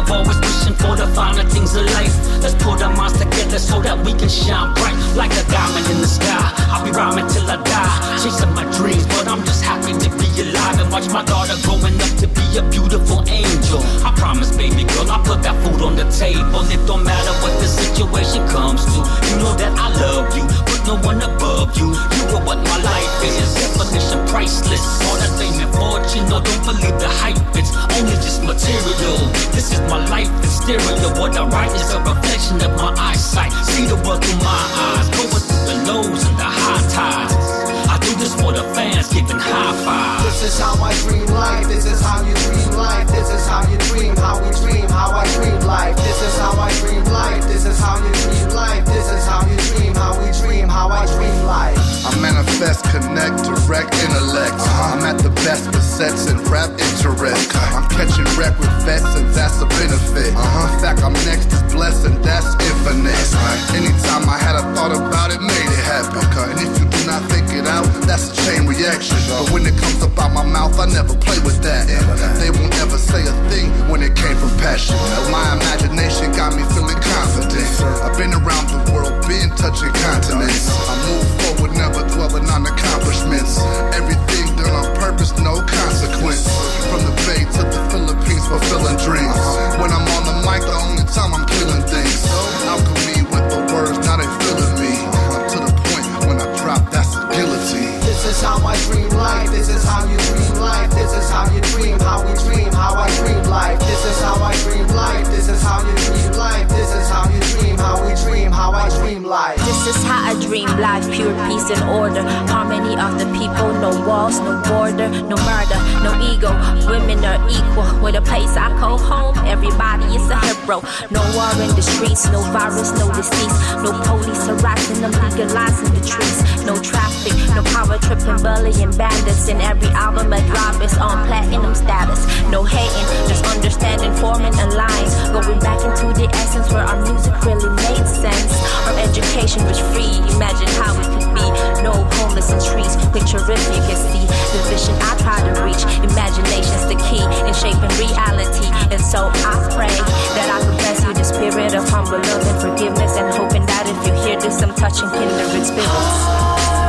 of always wishing for the finer things of life. Let's put our minds together so that we can shine bright like a diamond in the sky. I'll be rhyming till I die, chasing my dreams, but I'm just happy to be alive and watch my daughter growing up to be a beautiful angel. I promise, baby girl, I'll put that food on the table. It don't matter what the situation comes to. You know that I love you, but no one above you. You are what my life is, definition priceless. All that fame and fortune, no, don't believe the hype. It's only just material. This is my life in stereo. What I write is a reflection of my eyesight. See the world through my eyes, going through the lows and the high tides. I do this for the fans, giving high fives. This is how I dream life. This is how you dream life. This is how you dream, how we dream, how I dream life. This is how I dream life. This is how you dream life. This is how you dream, how we dream, how I dream life. I manifest, connect, direct intellect. I'm at the best with sets and rap interest. I'm catching wreck with vets and that's a benefit. In fact, I'm next is blessed and that's infinite. Anytime I had a thought about it, made it happen. And if you do not think it out, that's a chain reaction. But when it comes up out my mouth, I never play with that. They won't ever say a thing when it came from passion. My imagination got me feeling confident. I've been around the world, been touching continents. I move forward, never dwelling on accomplishments. Everything done on purpose, no consequence. From the Bay to the Philippines, fulfilling dreams. When I'm on the mic, the only time I'm killing things. Alchemy with the words, now they feeling me. To the point when I drop, that's a guillotine. This is how I dream life. This is how you dream life. This is how you dream, how we dream, how I dream life. This is how I dream life. This is how you dream life. This is how you dream, how we dream, how I dream life. This is how I dream life, pure peace and order. Harmony of the people, no walls, no border, no murder, no ego. Women are equal. With a place I call home, everybody is a hero. No war in the streets, no virus, no disease. No police harassing them, legalizing the trees. No traffic, no power tripping, bullying bandits. In every album I drop is on platinum status. No hating, just understanding, forming a line. Going back into the essence where our music really made sense. Our education was free, imagine how it could be. No homeless in streets, picture if you can see the vision I try to reach. Imagination's the key in shaping reality. And so I pray that I can bless you the spirit of humble love and forgiveness. And hoping that if you hear this, I'm touching kindred spirits.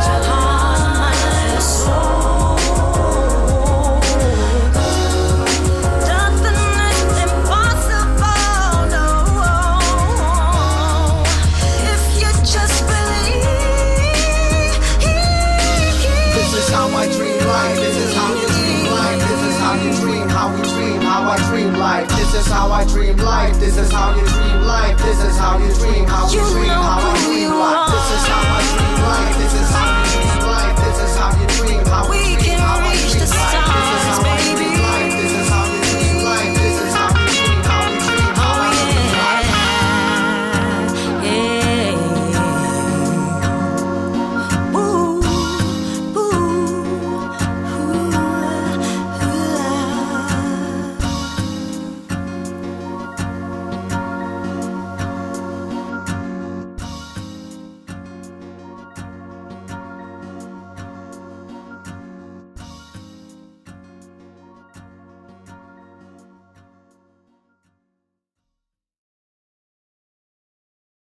This is how I dream life. This is how you dream life. This is how you dream, how we dream, how I dream life. This is how I dream life. This is how you dream life. This is how you dream, how we